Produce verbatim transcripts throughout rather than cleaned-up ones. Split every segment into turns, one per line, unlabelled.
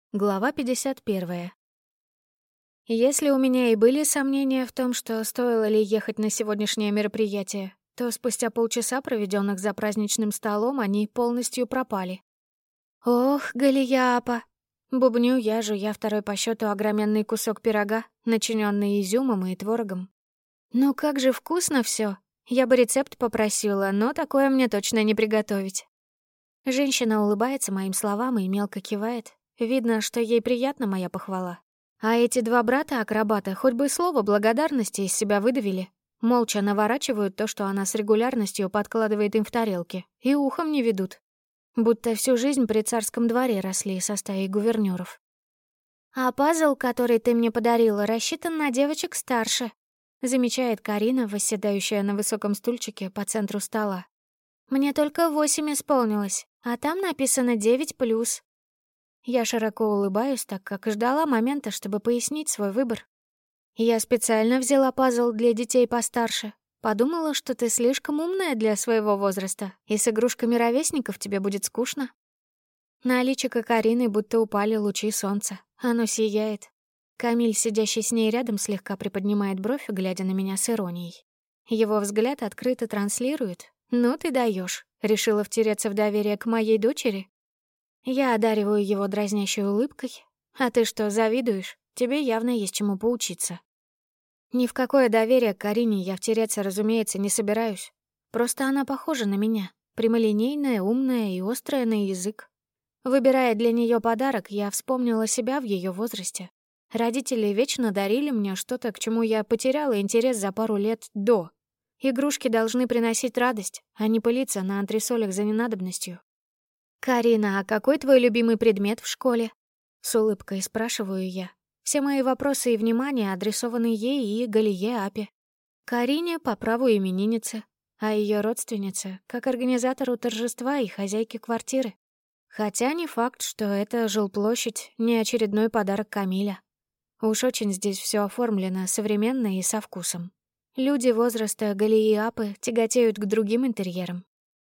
Глава пятьдесят первая. Если у меня и были сомнения в том, что стоило ли ехать на сегодняшнее мероприятие, то спустя полчаса, проведенных за праздничным столом, они полностью пропали. «Ох, Галияпа!» Бубню я, жуя второй по счету огроменный кусок пирога, начиненный изюмом и творогом. «Ну как же вкусно все! Я бы рецепт попросила, но такое мне точно не приготовить». Женщина улыбается моим словам и мелко кивает. Видно, что ей приятна моя похвала. А эти два брата-акробата хоть бы слово благодарности из себя выдавили. Молча наворачивают то, что она с регулярностью подкладывает им в тарелки, и ухом не ведут. Будто всю жизнь при царском дворе росли со стаей гувернёров. «А пазл, который ты мне подарила, рассчитан на девочек старше», замечает Карина, восседающая на высоком стульчике по центру стола. «Мне только восемь исполнилось, а там написано девять плюс». Я широко улыбаюсь, так как ждала момента, чтобы пояснить свой выбор. Я специально взяла пазл для детей постарше. Подумала, что ты слишком умная для своего возраста, и с игрушками ровесников тебе будет скучно. На личико Карины будто упали лучи солнца. Оно сияет. Камиль, сидящий с ней рядом, слегка приподнимает бровь, глядя на меня с иронией. Его взгляд открыто транслирует. «Ну ты даешь. Решила втереться в доверие к моей дочери?» Я одариваю его дразнящей улыбкой. «А ты что, завидуешь? Тебе явно есть чему поучиться». Ни в какое доверие к Карине я втереться, разумеется, не собираюсь. Просто она похожа на меня. Прямолинейная, умная и острая на язык. Выбирая для нее подарок, я вспомнила себя в ее возрасте. Родители вечно дарили мне что-то, к чему я потеряла интерес за пару лет до. Игрушки должны приносить радость, а не пылиться на антресолях за ненадобностью. «Карина, а какой твой любимый предмет в школе?» С улыбкой спрашиваю я. Все мои вопросы и внимание адресованы ей и Галие Апе. Карине по праву именинницы, а ее родственнице как организатору торжества и хозяйке квартиры. Хотя не факт, что это жилплощадь, не очередной подарок Камиля. Уж очень здесь все оформлено современно и со вкусом. Люди возраста Галии Апы тяготеют к другим интерьерам.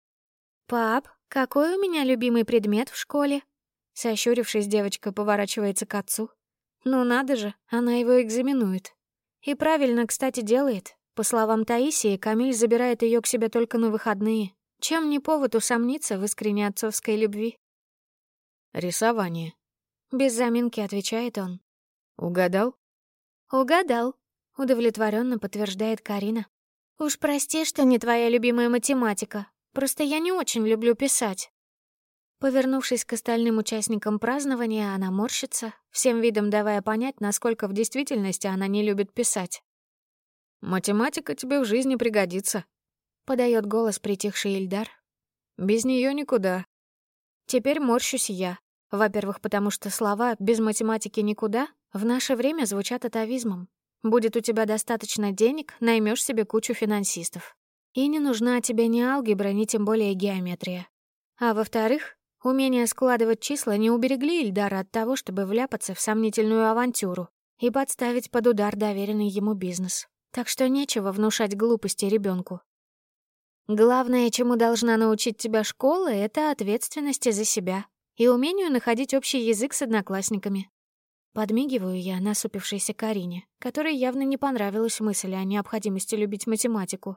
«Пап, какой у меня любимый предмет в школе?» Сощурившись, девочка поворачивается к отцу. Ну надо же, она его экзаменует. И правильно, кстати, делает. По словам Таисии, Камиль забирает ее к себе только на выходные. Чем не повод усомниться в искренней отцовской любви?
«Рисование»,
— без заминки отвечает он.
«Угадал?»
«Угадал», — удовлетворенно подтверждает Карина. «Уж прости, что не твоя любимая математика. Просто я не очень люблю писать». Повернувшись к остальным участникам празднования, она морщится, всем видом давая понять, насколько в действительности она не любит писать.
«Математика тебе в жизни пригодится»,
— подает голос притихший Ильдар.
«Без нее никуда».
Теперь морщусь я. Во-первых, потому что слова «без математики никуда» в наше время звучат атовизмом. Будет у тебя достаточно денег, наймешь себе кучу финансистов. И не нужна тебе ни алгебра, ни тем более геометрия. А во-вторых, умение складывать числа не уберегли Ильдара от того, чтобы вляпаться в сомнительную авантюру и подставить под удар доверенный ему бизнес. Так что нечего внушать глупости ребенку. Главное, чему должна научить тебя школа, это ответственности за себя и умению находить общий язык с одноклассниками. Подмигиваю я насупившейся Карине, которой явно не понравилась мысль о необходимости любить математику.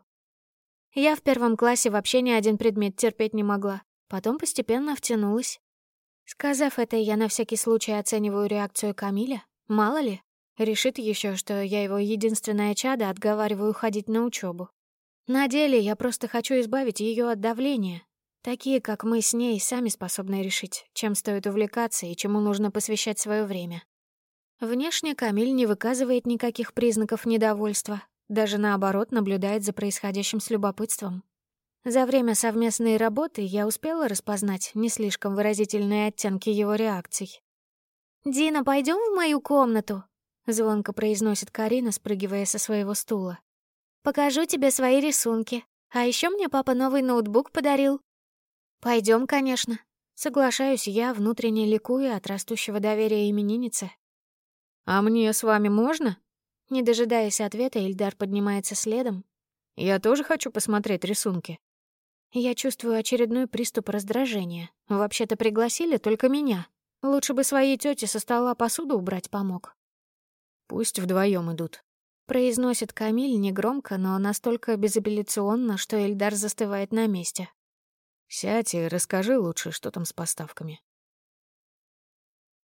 Я в первом классе вообще ни один предмет терпеть не могла, потом постепенно втянулась. Сказав это, я на всякий случай оцениваю реакцию Камиля. Мало ли, решит еще, что я его единственное чадо отговариваю ходить на учебу. На деле я просто хочу избавить ее от давления. Такие, как мы с ней, сами способны решить, чем стоит увлекаться и чему нужно посвящать свое время. Внешне Камиль не выказывает никаких признаков недовольства, даже наоборот наблюдает за происходящим с любопытством. За время совместной работы я успела распознать не слишком выразительные оттенки его реакций. «Дина, пойдем в мою комнату?» — звонко произносит Карина, спрыгивая со своего стула. «Покажу тебе свои рисунки. А еще мне папа новый ноутбук подарил». Пойдем, конечно. Соглашаюсь я, внутренне ликуя от растущего доверия именинницы.
«А мне с вами можно?»
Не дожидаясь ответа, Ильдар поднимается следом.
«Я тоже хочу посмотреть рисунки».
Я чувствую очередной приступ раздражения. Вообще-то пригласили только меня. Лучше бы своей тете со стола посуду убрать помог.
Пусть вдвоем идут.
Произносит Камиль негромко, но настолько безапелляционно, что Эльдар застывает на месте.
Сядь и расскажи лучше, что там с поставками.